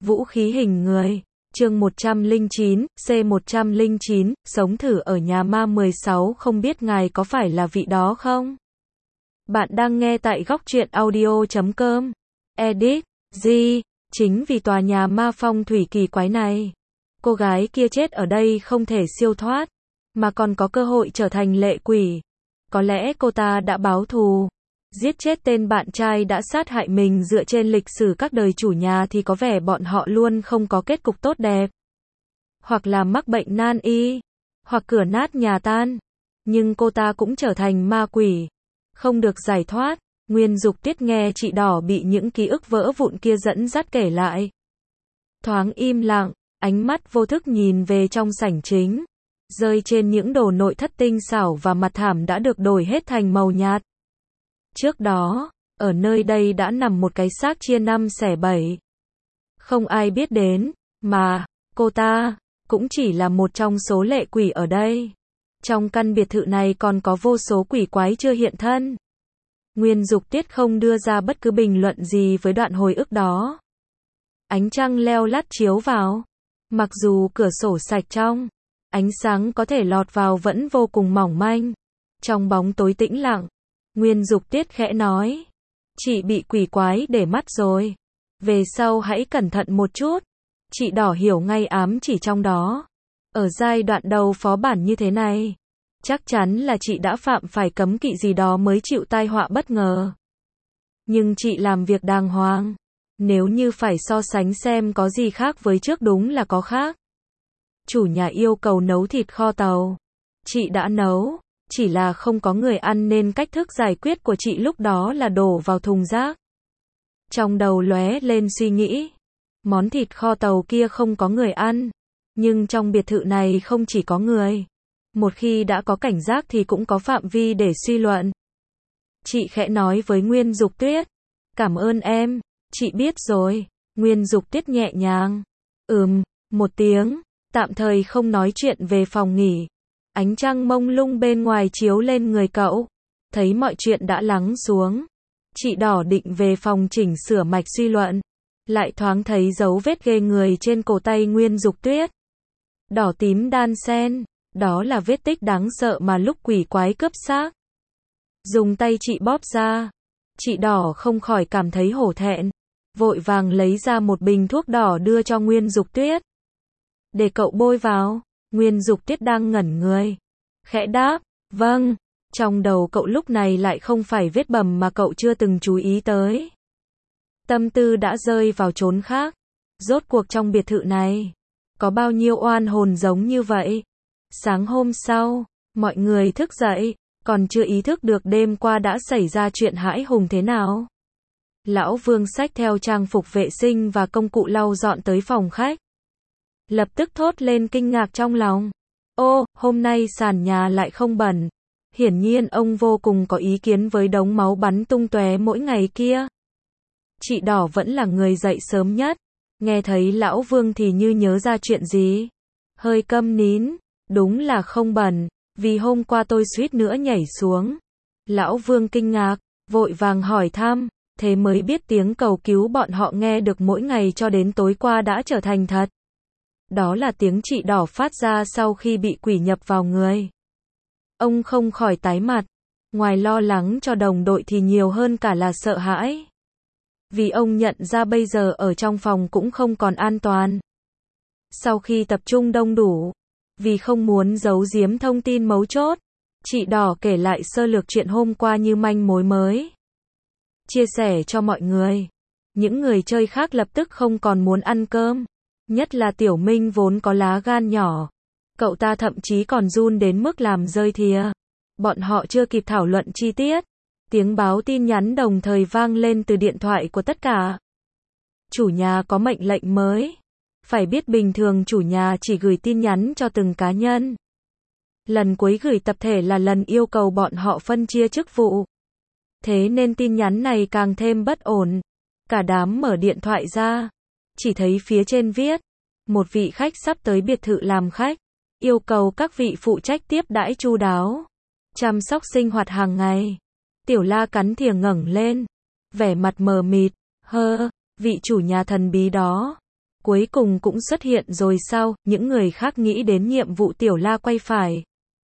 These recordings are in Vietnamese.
Vũ khí hình người. Chương 109, C109, sống thử ở nhà ma 16, không biết ngài có phải là vị đó không? Bạn đang nghe tại góc truyện audio.com. Edit, G, chính vì tòa nhà ma phong thủy kỳ quái này, cô gái kia chết ở đây không thể siêu thoát, mà còn có cơ hội trở thành lệ quỷ. Có lẽ cô ta đã báo thù, giết chết tên bạn trai đã sát hại mình. Dựa trên lịch sử các đời chủ nhà thì có vẻ bọn họ luôn không có kết cục tốt đẹp. Hoặc là mắc bệnh nan y, hoặc cửa nát nhà tan. Nhưng cô ta cũng trở thành ma quỷ, không được giải thoát. Nguyên Dục Tiết nghe chị đỏ bị những ký ức vỡ vụn kia dẫn dắt kể lại. Thoáng im lặng, ánh mắt vô thức nhìn về trong sảnh chính, rơi trên những đồ nội thất tinh xảo và mặt thảm đã được đổi hết thành màu nhạt. Trước đó, ở nơi đây đã nằm một cái xác chia 5 xẻ 7. Không ai biết đến, mà cô ta cũng chỉ là một trong số lệ quỷ ở đây. Trong căn biệt thự này còn có vô số quỷ quái chưa hiện thân. Nguyên Dục Tiết không đưa ra bất cứ bình luận gì với đoạn hồi ức đó. Ánh trăng leo lắt chiếu vào. Mặc dù cửa sổ sạch trong, ánh sáng có thể lọt vào vẫn vô cùng mỏng manh. Trong bóng tối tĩnh lặng, Nguyên Dục Tiết khẽ nói: "Chị bị quỷ quái để mắt rồi. Về sau hãy cẩn thận một chút." Chị đỏ hiểu ngay ám chỉ trong đó. Ở giai đoạn đầu phó bản như thế này, chắc chắn là chị đã phạm phải cấm kỵ gì đó mới chịu tai họa bất ngờ. Nhưng chị làm việc đàng hoàng. Nếu như phải so sánh xem có gì khác với trước, đúng là có khác. Chủ nhà yêu cầu nấu thịt kho tàu. Chị đã nấu, chỉ là không có người ăn nên cách thức giải quyết của chị lúc đó là đổ vào thùng rác. Trong đầu lóe lên suy nghĩ, món thịt kho tàu kia không có người ăn, nhưng trong biệt thự này không chỉ có người. Một khi đã có cảnh giác thì cũng có phạm vi để suy luận. Chị khẽ nói với Nguyên Dục Tuyết: "Cảm ơn em, chị biết rồi." Nguyên Dục Tuyết nhẹ nhàng một tiếng, tạm thời không nói chuyện về phòng nghỉ. Ánh trăng mông lung bên ngoài chiếu lên người cậu. Thấy mọi chuyện đã lắng xuống, chị đỏ định về phòng chỉnh sửa mạch suy luận, lại thoáng thấy dấu vết ghê người trên cổ tay Nguyên Dục Tuyết. Đỏ tím đan xen, đó là vết tích đáng sợ mà lúc quỷ quái cướp xác. Dùng tay chị bóp ra, chị đỏ không khỏi cảm thấy hổ thẹn, vội vàng lấy ra một bình thuốc đỏ đưa cho Nguyên Dục Tuyết. "Để cậu bôi vào." Nguyên Dục Tuyết đang ngẩn người, khẽ đáp: "Vâng." Trong đầu cậu lúc này lại không phải vết bầm mà cậu chưa từng chú ý tới. Tâm tư đã rơi vào chốn khác. Rốt cuộc trong biệt thự này, có bao nhiêu oan hồn giống như vậy? Sáng hôm sau, mọi người thức dậy, còn chưa ý thức được đêm qua đã xảy ra chuyện hãi hùng thế nào. Lão Vương xách theo trang phục vệ sinh và công cụ lau dọn tới phòng khách. Lập tức thốt lên kinh ngạc trong lòng. Ô, hôm nay sàn nhà lại không bẩn. Hiển nhiên ông vô cùng có ý kiến với đống máu bắn tung tóe mỗi ngày kia. Chị đỏ vẫn là người dậy sớm nhất. Nghe thấy Lão Vương thì như nhớ ra chuyện gì. Hơi câm nín. Đúng là không bẩn, vì hôm qua tôi suýt nữa nhảy xuống. Lão Vương kinh ngạc, vội vàng hỏi thăm, thế mới biết tiếng cầu cứu bọn họ nghe được mỗi ngày cho đến tối qua đã trở thành thật. Đó là tiếng chị đỏ phát ra sau khi bị quỷ nhập vào người. Ông không khỏi tái mặt, ngoài lo lắng cho đồng đội thì nhiều hơn cả là sợ hãi. Vì ông nhận ra bây giờ ở trong phòng cũng không còn an toàn. Sau khi tập trung đông đủ, vì không muốn giấu giếm thông tin mấu chốt, chị đỏ kể lại sơ lược chuyện hôm qua như manh mối mới. Chia sẻ cho mọi người. Những người chơi khác lập tức không còn muốn ăn cơm. Nhất là Tiểu Minh vốn có lá gan nhỏ. Cậu ta thậm chí còn run đến mức làm rơi thìa. Bọn họ chưa kịp thảo luận chi tiết. Tiếng báo tin nhắn đồng thời vang lên từ điện thoại của tất cả. Chủ nhà có mệnh lệnh mới. Phải biết bình thường chủ nhà chỉ gửi tin nhắn cho từng cá nhân. Lần cuối gửi tập thể là lần yêu cầu bọn họ phân chia chức vụ. Thế nên tin nhắn này càng thêm bất ổn. Cả đám mở điện thoại ra, chỉ thấy phía trên viết: một vị khách sắp tới biệt thự làm khách, yêu cầu các vị phụ trách tiếp đãi chu đáo, chăm sóc sinh hoạt hàng ngày. Tiểu La cắn thìa ngẩng lên, vẻ mặt mờ mịt, vị chủ nhà thần bí đó, Cuối cùng cũng xuất hiện rồi sao, những người khác nghĩ đến nhiệm vụ Tiểu La quay phải.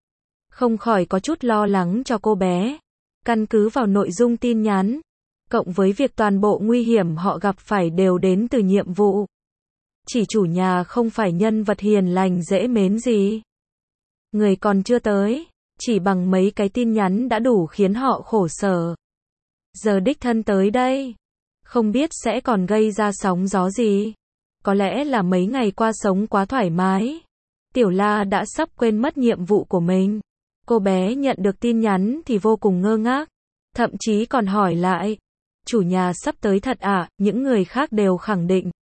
Không khỏi có chút lo lắng cho cô bé. Căn cứ vào nội dung tin nhắn, cộng với việc toàn bộ nguy hiểm họ gặp phải đều đến từ nhiệm vụ. Chỉ chủ nhà không phải nhân vật hiền lành dễ mến gì. Người còn chưa tới, chỉ bằng mấy cái tin nhắn đã đủ khiến họ khổ sở. Giờ đích thân tới đây, không biết sẽ còn gây ra sóng gió gì. Có lẽ là mấy ngày qua sống quá thoải mái. Tiểu La đã sắp quên mất nhiệm vụ của mình. Cô bé nhận được tin nhắn thì vô cùng ngơ ngác. Thậm chí còn hỏi lại. Chủ nhà sắp tới thật à? Những người khác đều khẳng định.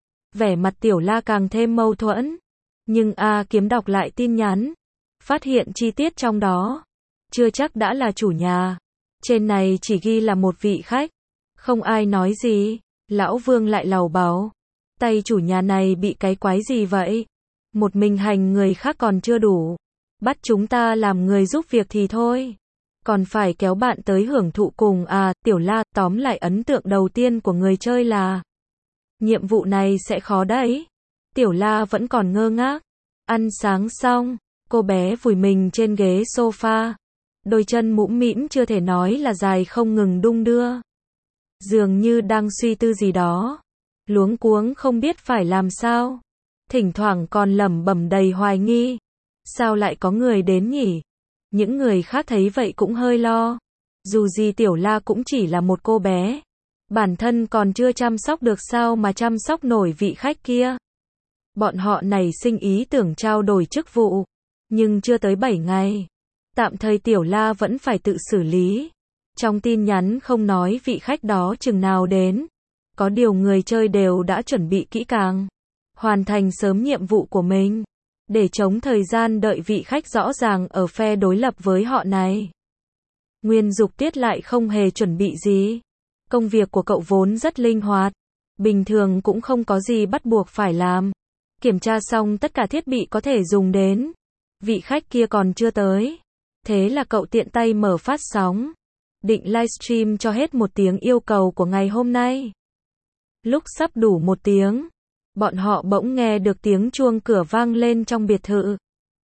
Vẻ mặt Tiểu La càng thêm mâu thuẫn. Nhưng Kiếm đọc lại tin nhắn. Phát hiện chi tiết trong đó. Chưa chắc đã là chủ nhà. Trên này chỉ ghi là một vị khách. Không ai nói gì. Lão Vương lại lầu bầu. Tay chủ nhà này bị cái quái gì vậy? Một mình hành người khác còn chưa đủ. Bắt chúng ta làm người giúp việc thì thôi. Còn phải kéo bạn tới hưởng thụ cùng Tiểu La. Tóm lại ấn tượng đầu tiên của người chơi là nhiệm vụ này sẽ khó đấy. Tiểu La vẫn còn ngơ ngác. Ăn sáng xong, cô bé vùi mình trên ghế sofa. Đôi chân mũm mĩm chưa thể nói là dài không ngừng đung đưa. Dường như đang suy tư gì đó. Luống cuống không biết phải làm sao. Thỉnh thoảng còn lẩm bẩm đầy hoài nghi. Sao lại có người đến nhỉ? Những người khác thấy vậy cũng hơi lo. Dù gì Tiểu La cũng chỉ là một cô bé. Bản thân còn chưa chăm sóc được sao mà chăm sóc nổi vị khách kia. Bọn họ nảy sinh ý tưởng trao đổi chức vụ. Nhưng chưa tới 7 ngày. Tạm thời Tiểu La vẫn phải tự xử lý. Trong tin nhắn không nói vị khách đó chừng nào đến. Có điều người chơi đều đã chuẩn bị kỹ càng. Hoàn thành sớm nhiệm vụ của mình. Để chống thời gian đợi vị khách rõ ràng ở phe đối lập với họ này. Nguyên Dục Tiết lại không hề chuẩn bị gì. Công việc của cậu vốn rất linh hoạt. Bình thường cũng không có gì bắt buộc phải làm. Kiểm tra xong tất cả thiết bị có thể dùng đến. Vị khách kia còn chưa tới. Thế là cậu tiện tay mở phát sóng. Định livestream cho hết 1 tiếng yêu cầu của ngày hôm nay. Lúc sắp đủ 1 tiếng, bọn họ bỗng nghe được tiếng chuông cửa vang lên trong biệt thự.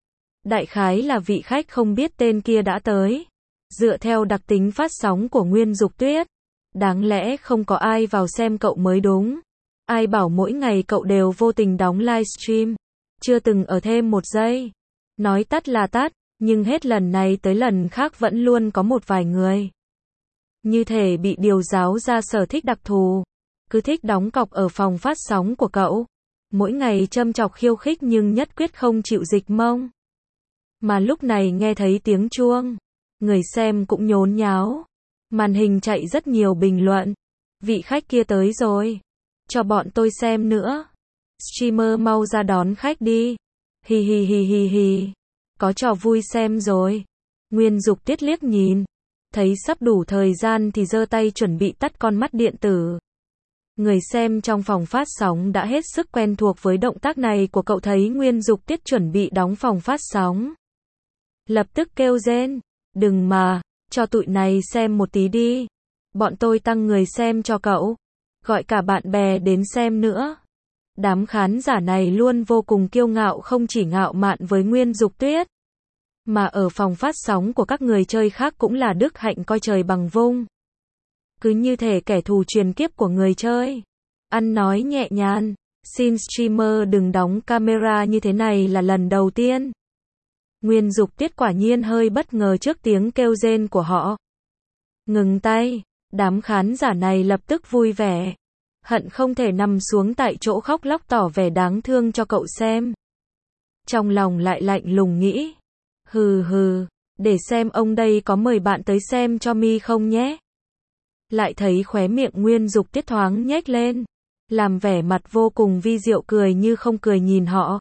Đại khái là vị khách không biết tên kia đã tới. Dựa theo đặc tính phát sóng của Nguyên Dục Tuyết, đáng lẽ không có ai vào xem cậu mới đúng. Ai bảo mỗi ngày cậu đều vô tình đóng livestream, chưa từng ở thêm 1 giây. Nói tắt là tắt, nhưng hết lần này tới lần khác vẫn luôn có một vài người. Như thể bị điều giáo ra sở thích đặc thù. Cứ thích đóng cọc ở phòng phát sóng của cậu. Mỗi ngày châm chọc khiêu khích nhưng nhất quyết không chịu dịch mông. Mà lúc này nghe thấy tiếng chuông. Người xem cũng nhốn nháo. Màn hình chạy rất nhiều bình luận. Vị khách kia tới rồi. Cho bọn tôi xem nữa. Streamer mau ra đón khách đi. Hi hi hi hi hi. Có trò vui xem rồi. Nguyên Dục Tiết liếc nhìn. Thấy sắp đủ thời gian thì giơ tay chuẩn bị tắt con mắt điện tử. Người xem trong phòng phát sóng đã hết sức quen thuộc với động tác này của cậu thấy Nguyên Dục Tiết chuẩn bị đóng phòng phát sóng. Lập tức kêu rên. Đừng mà, cho tụi này xem một tí đi. Bọn tôi tăng người xem cho cậu. Gọi cả bạn bè đến xem nữa. Đám khán giả này luôn vô cùng kiêu ngạo, không chỉ ngạo mạn với Nguyên Dục Tuyết. Mà ở phòng phát sóng của các người chơi khác cũng là đức hạnh coi trời bằng vung. Cứ như thể kẻ thù truyền kiếp của người chơi. Ăn nói nhẹ nhàng, xin streamer đừng đóng camera như thế này là lần đầu tiên. Nguyên Dục Tiết quả nhiên hơi bất ngờ trước tiếng kêu rên của họ. Ngừng tay, đám khán giả này lập tức vui vẻ. Hận không thể nằm xuống tại chỗ khóc lóc tỏ vẻ đáng thương cho cậu xem. Trong lòng lại lạnh lùng nghĩ. Hừ hừ, để xem ông đây có mời bạn tới xem cho mi không nhé. Lại thấy khóe miệng Nguyên Dục Tiết thoáng nhếch lên. Làm vẻ mặt vô cùng vi diệu cười như không cười nhìn họ.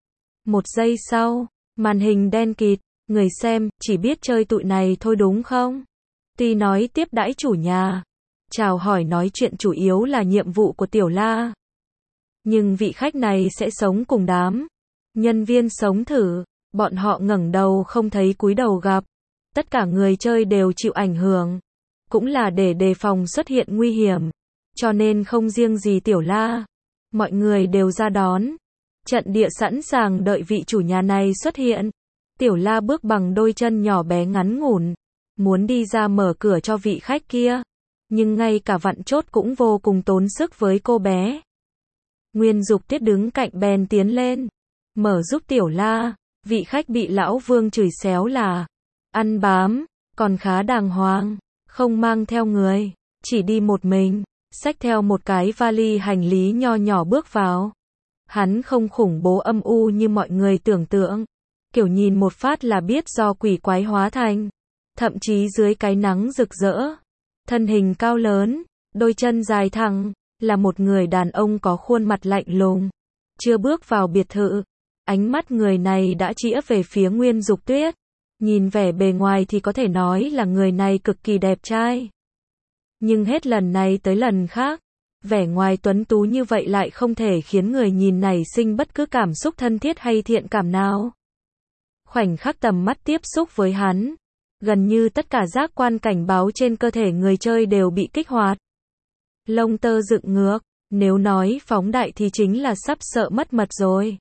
1 giây sau, màn hình đen kịt, người xem chỉ biết chơi tụi này thôi đúng không? Tuy nói tiếp đãi chủ nhà, chào hỏi nói chuyện chủ yếu là nhiệm vụ của Tiểu La. Nhưng vị khách này sẽ sống cùng đám nhân viên sống thử, bọn họ ngẩng đầu không thấy cúi đầu gặp. Tất cả người chơi đều chịu ảnh hưởng. Cũng là để đề phòng xuất hiện nguy hiểm. Cho nên không riêng gì Tiểu La. mọi người đều ra đón. Trận địa sẵn sàng đợi vị chủ nhà này xuất hiện. Tiểu La bước bằng đôi chân nhỏ bé ngắn ngủn, muốn đi ra mở cửa cho vị khách kia, nhưng ngay cả vặn chốt cũng vô cùng tốn sức với cô bé. Nguyên Dục Tiết đứng cạnh bèn tiến lên, mở giúp Tiểu La. Vị khách bị lão Vương chửi xéo là ăn bám, còn khá đàng hoàng, không mang theo người, chỉ đi một mình, xách theo một cái vali hành lý nho nhỏ bước vào. Hắn không khủng bố âm u như mọi người tưởng tượng, kiểu nhìn một phát là biết do quỷ quái hóa thành, thậm chí dưới cái nắng rực rỡ. Thân hình cao lớn, đôi chân dài thẳng, là một người đàn ông có khuôn mặt lạnh lùng. Chưa bước vào biệt thự, ánh mắt người này đã chĩa về phía Nguyên Dục Tuyết. Nhìn vẻ bề ngoài thì có thể nói là người này cực kỳ đẹp trai. Nhưng hết lần này tới lần khác, vẻ ngoài tuấn tú như vậy lại không thể khiến người nhìn nảy sinh bất cứ cảm xúc thân thiết hay thiện cảm nào. Khoảnh khắc tầm mắt tiếp xúc với hắn, gần như tất cả giác quan cảnh báo trên cơ thể người chơi đều bị kích hoạt. Lông tơ dựng ngược, nếu nói phóng đại thì chính là sắp sợ mất mật rồi.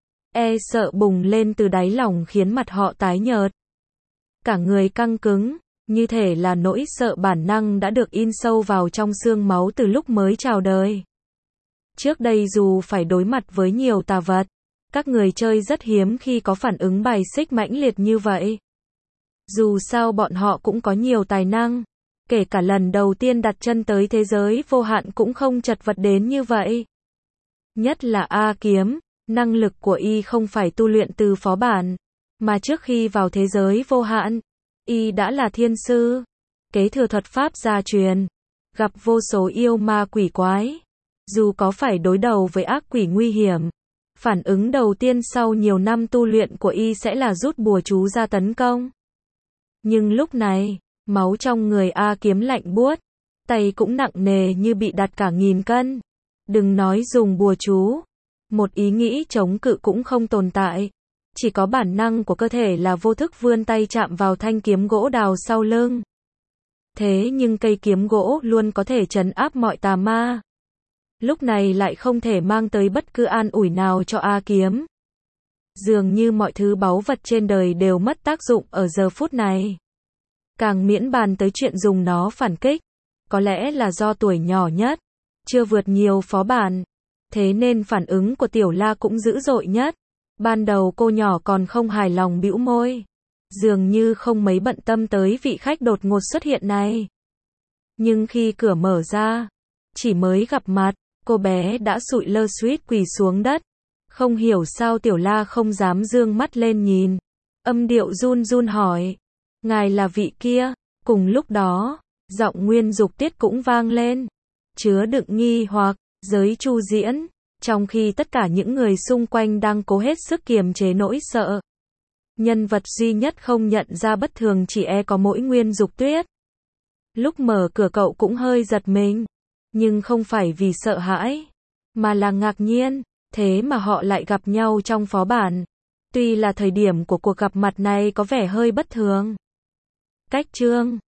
Sợ bùng lên từ đáy lòng khiến mặt họ tái nhợt. Cả người căng cứng, như thể là nỗi sợ bản năng đã được in sâu vào trong xương máu từ lúc mới chào đời. Trước đây dù phải đối mặt với nhiều tà vật, các người chơi rất hiếm khi có phản ứng bài xích mãnh liệt như vậy. Dù sao bọn họ cũng có nhiều tài năng, kể cả lần đầu tiên đặt chân tới thế giới vô hạn cũng không chật vật đến như vậy. Nhất là A Kiếm, năng lực của y không phải tu luyện từ phó bản, mà trước khi vào thế giới vô hạn, y đã là thiên sư, kế thừa thuật pháp gia truyền, gặp vô số yêu ma quỷ quái. Dù có phải đối đầu với ác quỷ nguy hiểm, phản ứng đầu tiên sau nhiều năm tu luyện của y sẽ là rút bùa chú ra tấn công. Nhưng lúc này, máu trong người A Kiếm lạnh buốt, tay cũng nặng nề như bị đặt cả 1000 cân. Đừng nói dùng bùa chú, một ý nghĩ chống cự cũng không tồn tại. Chỉ có bản năng của cơ thể là vô thức vươn tay chạm vào thanh kiếm gỗ đào sau lưng. Thế nhưng cây kiếm gỗ luôn có thể trấn áp mọi tà ma. Lúc này lại không thể mang tới bất cứ an ủi nào cho A Kiếm. Dường như mọi thứ báu vật trên đời đều mất tác dụng ở giờ phút này. Càng miễn bàn tới chuyện dùng nó phản kích. Có lẽ là do tuổi nhỏ nhất, chưa vượt nhiều phó bản. Thế nên phản ứng của Tiểu La cũng dữ dội nhất. Ban đầu cô nhỏ còn không hài lòng bĩu môi. Dường như không mấy bận tâm tới vị khách đột ngột xuất hiện này. Nhưng khi cửa mở ra, chỉ mới gặp mặt, cô bé đã sụi lơ suýt quỳ xuống đất. Không hiểu sao Tiểu La không dám dương mắt lên nhìn. Âm điệu run run hỏi. Ngài là vị kia? Cùng lúc đó, giọng Nguyên Dục Tiết cũng vang lên. Chứa đựng nghi hoặc, giới Chu Diễn. Trong khi tất cả những người xung quanh đang cố hết sức kiềm chế nỗi sợ. Nhân vật duy nhất không nhận ra bất thường chỉ có mỗi Nguyên Dục Tuyết. Lúc mở cửa cậu cũng hơi giật mình. Nhưng không phải vì sợ hãi, mà là ngạc nhiên. Thế mà họ lại gặp nhau trong phó bản. Tuy là thời điểm của cuộc gặp mặt này có vẻ hơi bất thường. Cách chương